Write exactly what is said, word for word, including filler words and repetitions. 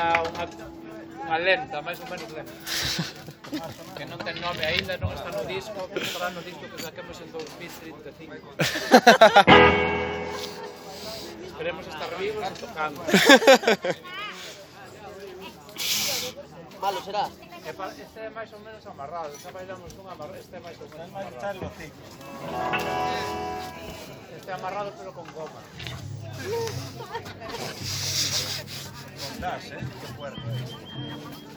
unha, unha lenta, máis ou menos lenta. Que non ten nome aínda, non está no disco, pero estará no disco que saquemos en dos mil trinta e cinco. Esperemos estar vivos e tocando. Malo será? Este é máis ou menos amarrado, xa bailamos con amarrado, este é máis ou menos amarrado. Este é amarrado pero con goma. Con gas, eh? Que fuerte.